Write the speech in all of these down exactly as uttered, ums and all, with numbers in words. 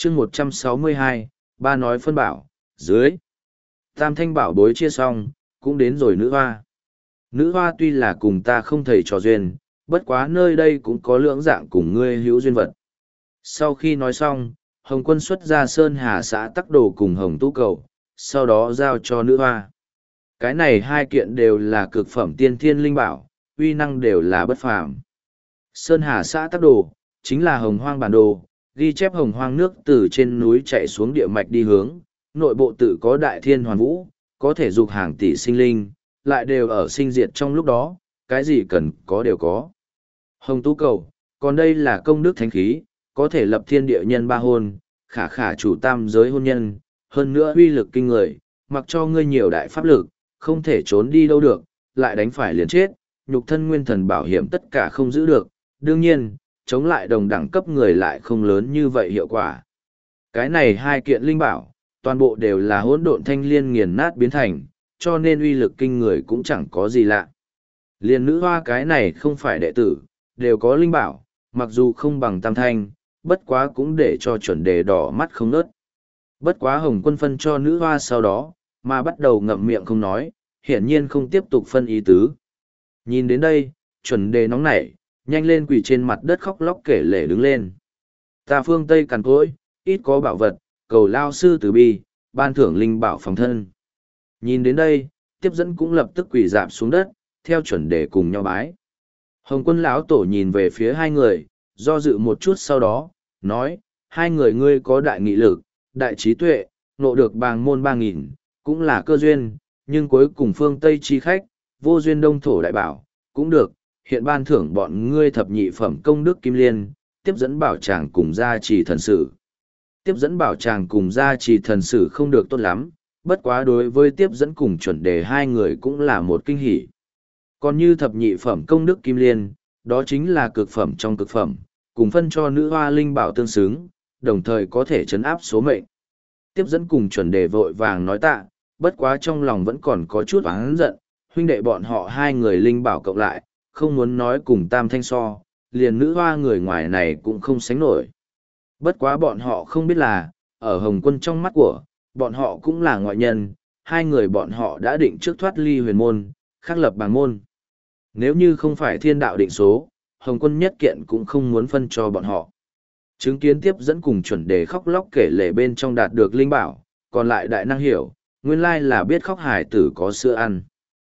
chương một trăm sáu mươi hai, ba nói phân bảo, dưới. Tam thanh bảo bối chia xong, cũng đến rồi nữ hoa. Nữ hoa tuy là cùng ta không thầy trò duyên, bất quá nơi đây cũng có lưỡng dạng cùng ngươi hữu duyên vật. Sau khi nói xong, Hồng Quân xuất ra Sơn Hà xã tắc đồ cùng Hồng Tú Cầu, sau đó giao cho nữ hoa. Cái này hai kiện đều là cực phẩm tiên thiên linh bảo, uy năng đều là bất phàm. Sơn Hà xã tắc đồ, chính là hồng hoang bản đồ, ghi chép hồng hoang nước từ trên núi chạy xuống địa mạch đi hướng, nội bộ tự có đại thiên hoàn vũ, có thể dục hàng tỷ sinh linh, lại đều ở sinh diệt trong lúc đó, cái gì cần có đều có. Hồng Tú Cầu, còn đây là công đức thánh khí, có thể lập thiên địa nhân ba hôn, khả khả chủ tam giới hôn nhân, hơn nữa uy lực kinh người, mặc cho ngươi nhiều đại pháp lực, không thể trốn đi đâu được, lại đánh phải liền chết, nhục thân nguyên thần bảo hiểm tất cả không giữ được, đương nhiên, chống lại đồng đẳng cấp người lại không lớn như vậy hiệu quả. Cái này hai kiện linh bảo, toàn bộ đều là hỗn độn thanh liên nghiền nát biến thành, cho nên uy lực kinh người cũng chẳng có gì lạ. Liên nữ hoa cái này không phải đệ tử, đều có linh bảo, mặc dù không bằng tam thanh, bất quá cũng để cho chuẩn đề đỏ mắt không nớt. Bất quá Hồng Quân phân cho nữ hoa sau đó, mà bắt đầu ngậm miệng không nói, hiển nhiên không tiếp tục phân ý tứ. Nhìn đến đây, chuẩn đề nóng nảy, nhanh lên quỳ trên mặt đất khóc lóc kể lể đứng lên. Ta phương Tây cằn cỗi, ít có bảo vật, cầu lao sư từ bi, ban thưởng linh bảo phòng thân. Nhìn đến đây, tiếp dẫn cũng lập tức quỳ dạp xuống đất, theo chuẩn đề cùng nhau bái. Hồng Quân lão tổ nhìn về phía hai người, do dự một chút sau đó, nói, hai người ngươi có đại nghị lực, đại trí tuệ, nộ được bàng môn ba nghìn, cũng là cơ duyên, nhưng cuối cùng phương Tây chi khách, vô duyên đông thổ đại bảo, cũng được, hiện ban thưởng bọn ngươi thập nhị phẩm công đức kim liên, tiếp dẫn bảo tràng cùng gia trì thần sử. Tiếp dẫn bảo tràng cùng gia trì thần sử không được tốt lắm, bất quá đối với tiếp dẫn cùng chuẩn đề hai người cũng là một kinh hỷ. Còn như thập nhị phẩm công đức kim liên, đó chính là cực phẩm trong cực phẩm, cùng phân cho nữ hoa linh bảo tương xứng, đồng thời có thể chấn áp số mệnh. Tiếp dẫn cùng chuẩn đề vội vàng nói tạ, bất quá trong lòng vẫn còn có chút oán giận, huynh đệ bọn họ hai người linh bảo cộng lại, không muốn nói cùng tam thanh so, liền nữ hoa người ngoài này cũng không sánh nổi. Bất quá bọn họ không biết là, ở Hồng Quân trong mắt của, bọn họ cũng là ngoại nhân, hai người bọn họ đã định trước thoát ly huyền môn, khắc lập bàng môn. Nếu như không phải thiên đạo định số, Hồng Quân nhất kiện cũng không muốn phân cho bọn họ. Chứng kiến tiếp dẫn cùng chuẩn đề khóc lóc kể lể bên trong đạt được linh bảo, còn lại đại năng hiểu, nguyên lai là biết khóc hài tử có sữa ăn.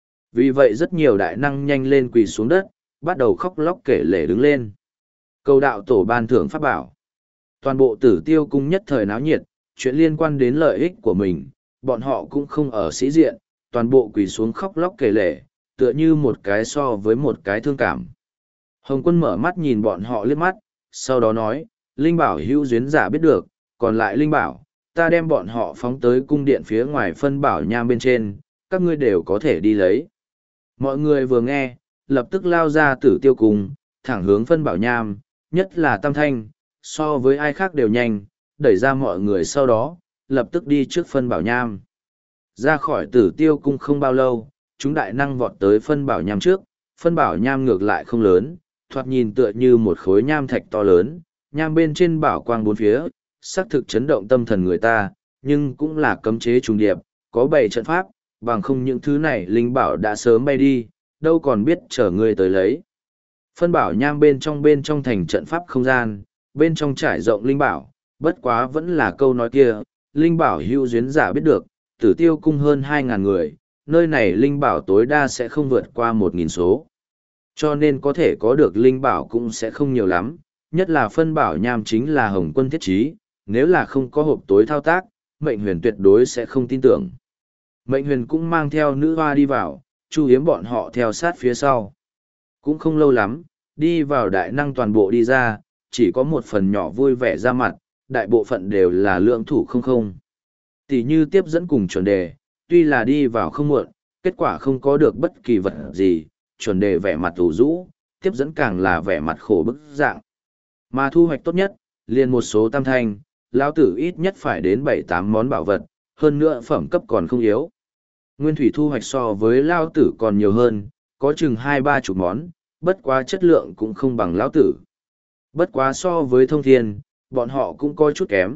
Vì vậy rất nhiều đại năng nhanh lên quỳ xuống đất, bắt đầu khóc lóc kể lể đứng lên. Cầu đạo tổ ban thưởng pháp bảo. Toàn bộ Tử Tiêu cung nhất thời náo nhiệt, chuyện liên quan đến lợi ích của mình, bọn họ cũng không ở sĩ diện, toàn bộ quỳ xuống khóc lóc kể lể, tựa như một cái so với một cái thương cảm. Hồng Quân mở mắt nhìn bọn họ liếc mắt, sau đó nói, linh bảo hữu duyên giả biết được, còn lại linh bảo, ta đem bọn họ phóng tới cung điện phía ngoài phân bảo nham bên trên, các ngươi đều có thể đi lấy. Mọi người vừa nghe, lập tức lao ra Tử Tiêu cung, thẳng hướng phân bảo nham, nhất là Tam Thanh, so với ai khác đều nhanh, đẩy ra mọi người sau đó, lập tức đi trước phân bảo nham. Ra khỏi Tử Tiêu cung không bao lâu, chúng đại năng vọt tới phân bảo nham trước, phân bảo nham ngược lại không lớn, thoạt nhìn tựa như một khối nham thạch to lớn, nham bên trên bảo quang bốn phía, xác thực chấn động tâm thần người ta, nhưng cũng là cấm chế trùng điệp, có bảy trận pháp, bằng không những thứ này linh bảo đã sớm bay đi, đâu còn biết chờ người tới lấy. Phân bảo nham bên trong bên trong thành trận pháp không gian, bên trong trải rộng linh bảo, bất quá vẫn là câu nói kia, linh bảo hữu duyên giả biết được, Tử Tiêu cung hơn hai ngàn người, nơi này linh bảo tối đa sẽ không vượt qua một nghìn số. Cho nên có thể có được linh bảo cũng sẽ không nhiều lắm, nhất là phân bảo nham chính là Hồng Quân thiết trí, nếu là không có hộp tối thao tác, Mệnh Huyền tuyệt đối sẽ không tin tưởng. Mệnh Huyền cũng mang theo nữ hoa đi vào, Chu Hiếm bọn họ theo sát phía sau. Cũng không lâu lắm, đi vào đại năng toàn bộ đi ra, chỉ có một phần nhỏ vui vẻ ra mặt, đại bộ phận đều là lượng thủ không không. Tỷ như tiếp dẫn cùng chuẩn đề, tuy là đi vào không muộn, kết quả không có được bất kỳ vật gì, chuẩn đề vẻ mặt ủ rũ, tiếp dẫn càng là vẻ mặt khổ bức dạng. Mà thu hoạch tốt nhất, liền một số tam thanh, lão tử ít nhất phải đến bảy tám món bảo vật, hơn nữa phẩm cấp còn không yếu. Nguyên thủy thu hoạch so với lão tử còn nhiều hơn, có chừng hai ba chục món, bất quá chất lượng cũng không bằng lão tử. Bất quá so với thông thiên, bọn họ cũng coi chút kém,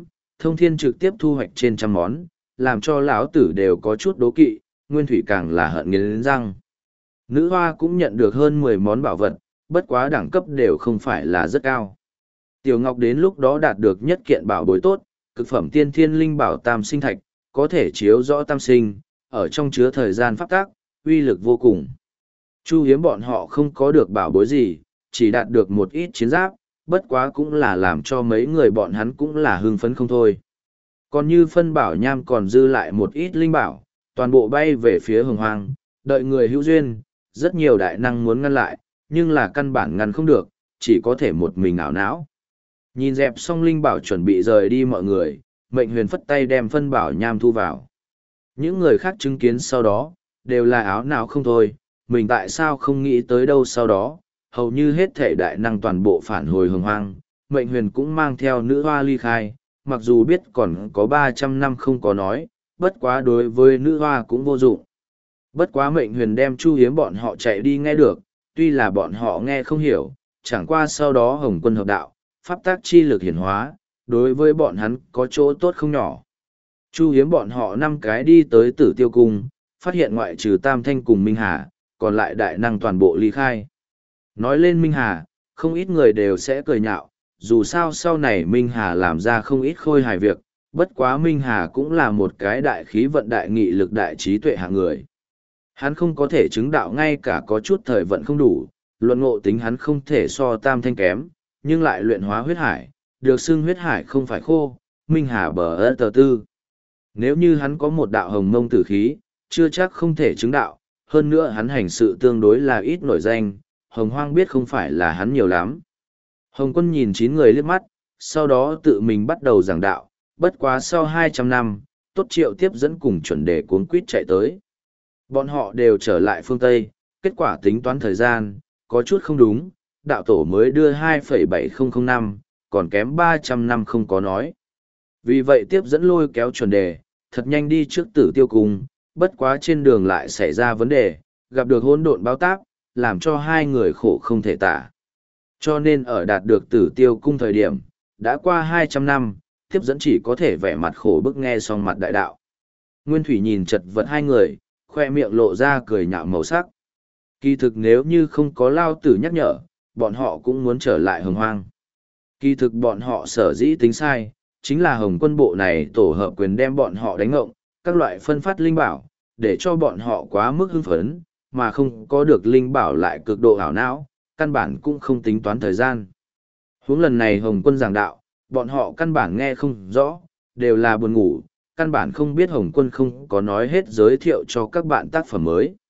Thông thiên trực tiếp thu hoạch trên trăm món, làm cho lão tử đều có chút đố kỵ, Nguyên Thủy càng là hận nghiến răng. Nữ hoa cũng nhận được hơn mười món bảo vật, bất quá đẳng cấp đều không phải là rất cao. Tiểu Ngọc đến lúc đó đạt được nhất kiện bảo bối tốt, cực phẩm tiên thiên linh bảo tam sinh thạch, có thể chiếu rõ tam sinh, ở trong chứa thời gian pháp tác, uy lực vô cùng. Chu Hiếm bọn họ không có được bảo bối gì, chỉ đạt được một ít chiến giáp, bất quá cũng là làm cho mấy người bọn hắn cũng là hưng phấn không thôi. Còn như phân bảo nham còn dư lại một ít linh bảo, toàn bộ bay về phía hồng hoang, đợi người hữu duyên, rất nhiều đại năng muốn ngăn lại, nhưng là căn bản ngăn không được, chỉ có thể một mình ảo não. Nhìn dẹp xong linh bảo chuẩn bị rời đi mọi người, mệnh huyền phất tay đem phân bảo nham thu vào. Những người khác chứng kiến sau đó, đều là áo não không thôi, mình tại sao không nghĩ tới đâu sau đó, hầu như hết thể đại năng toàn bộ phản hồi hồng hoang, mệnh huyền cũng mang theo nữ hoa ly khai, mặc dù biết còn có ba trăm năm không có nói, bất quá đối với nữ hoa cũng vô dụng. Bất quá mệnh huyền đem Chu Hiếm bọn họ chạy đi nghe được, tuy là bọn họ nghe không hiểu, chẳng qua sau đó hồng quân hợp đạo, pháp tác chi lực hiển hóa, đối với bọn hắn có chỗ tốt không nhỏ. Chu Hiếm bọn họ năm cái đi tới Tử Tiêu Cung, phát hiện ngoại trừ Tam Thanh cùng Minh Hà, còn lại đại năng toàn bộ ly khai. Nói lên Minh Hà, không ít người đều sẽ cười nhạo, dù sao sau này Minh Hà làm ra không ít khôi hài việc, bất quá Minh Hà cũng là một cái đại khí vận đại nghị lực đại trí tuệ hạng người. Hắn không có thể chứng đạo ngay cả có chút thời vận không đủ, luận ngộ tính hắn không thể so Tam Thanh kém, nhưng lại luyện hóa huyết hải, được xưng huyết hải không phải khô, Minh Hà bờ ơ tờ tư. Nếu như hắn có một đạo hồng mông tử khí, chưa chắc không thể chứng đạo, hơn nữa hắn hành sự tương đối là ít nổi danh, hồng hoang biết không phải là hắn nhiều lắm. Hồng quân nhìn chín người liếc mắt, sau đó tự mình bắt đầu giảng đạo, bất quá sau hai trăm năm, Tốt Triệu tiếp dẫn cùng chuẩn đề cuốn quýt chạy tới. Bọn họ đều trở lại phương Tây, kết quả tính toán thời gian, có chút không đúng, đạo tổ mới đưa hai phẩy bảy không không năm, còn kém ba trăm năm không có nói. Vì vậy tiếp dẫn lôi kéo chuẩn đề, thật nhanh đi trước Tử Tiêu Cung, bất quá trên đường lại xảy ra vấn đề, gặp được hỗn độn báo táp, làm cho hai người khổ không thể tả. Cho nên ở đạt được Tử Tiêu Cung thời điểm, đã qua hai trăm năm, tiếp dẫn chỉ có thể vẻ mặt khổ bức nghe xong mặt đại đạo. Nguyên Thủy nhìn chật vật hai người, khoe miệng lộ ra cười nhạo màu sắc. Kỳ thực nếu như không có Lao Tử nhắc nhở, bọn họ cũng muốn trở lại hồng hoang. Kỳ thực bọn họ sở dĩ tính sai, chính là hồng quân bộ này tổ hợp quyền đem bọn họ đánh ngộng, các loại phân phát linh bảo, để cho bọn họ quá mức hưng phấn, mà không có được linh bảo lại cực độ ảo não, căn bản cũng không tính toán thời gian. Huống lần này hồng quân giảng đạo, bọn họ căn bản nghe không rõ, đều là buồn ngủ, căn bản không biết hồng quân không có nói hết giới thiệu cho các bạn tác phẩm mới.